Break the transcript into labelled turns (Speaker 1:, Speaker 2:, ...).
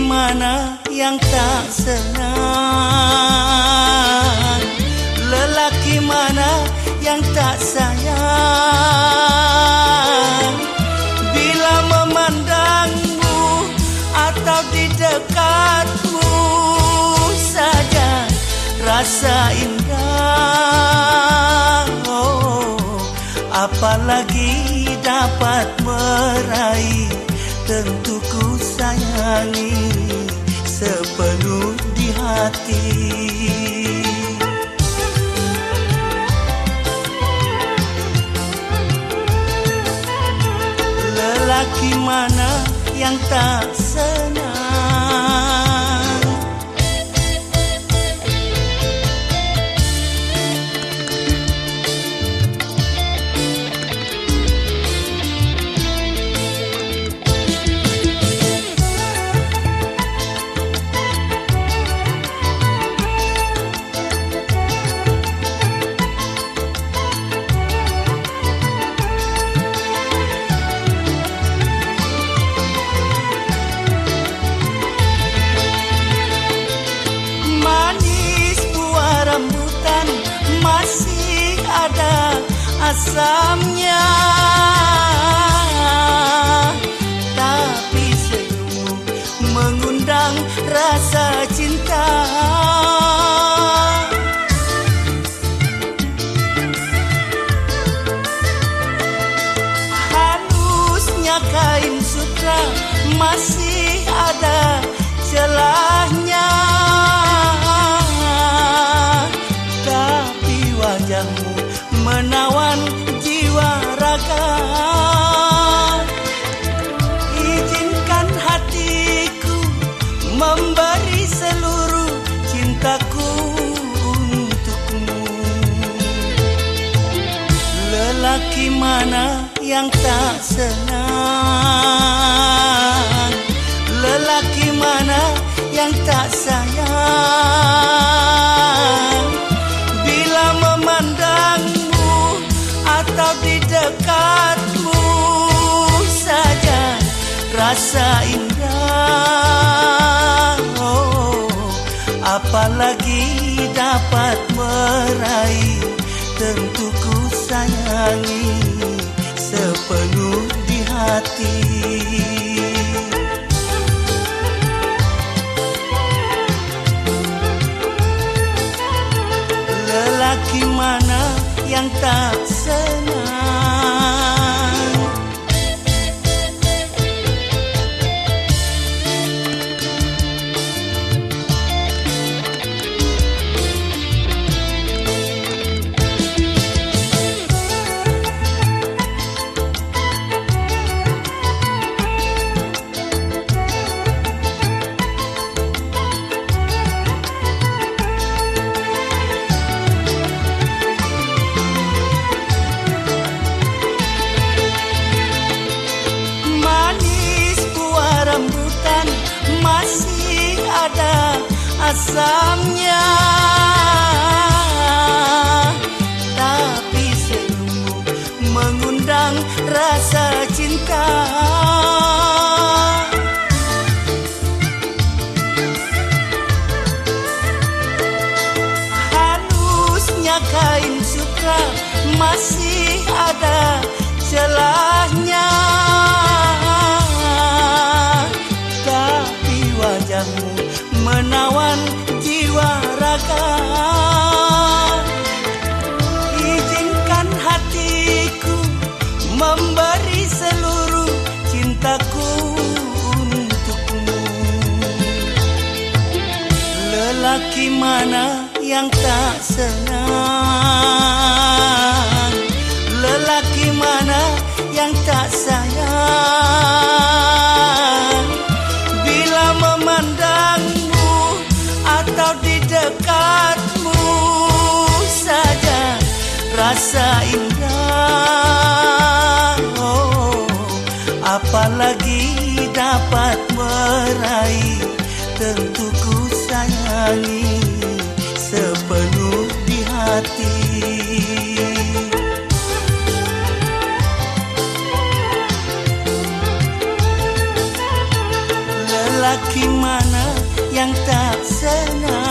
Speaker 1: mana yang tak senang? Lelaki mana yang tak sayang? Bila memandangmu atau di dekatmu saja rasa indah, apalagi dapat meraih. Tentu ku sayangi sepenuh di hati. Lelaki mana yang tak senang? Masih ada asamnya, tapi senyum mengundang rasa cinta. Halusnya kain sutra masih ada celahnya, wajahmu menawan jiwa raga. Izinkan hatiku memberi seluruh cintaku untukmu. Lelaki mana yang tak senang? Lelaki mana yang tak sayang? Memandangmu atau di dekatmu saja rasa indah, apalagi dapat meraih. Tentu ku sayangi sepenuh di hati. Lelaki mana yang tak senang? Masih ada asamnya, tapi senyummu mengundang rasa cinta. Halusnya kain sutra masih ada celahnya, wajahmu menawan jiwa raga. Izinkan hatiku memberi seluruh cintaku untukmu. Lelaki mana yang tak senang? Lelaki mana yang tak sayang? Memandangmu atau di dekatmu saja rasa indah, apalagi dapat meraih. Tentu ku sayangi sepenuh di hati. lelaki mana yang tak senang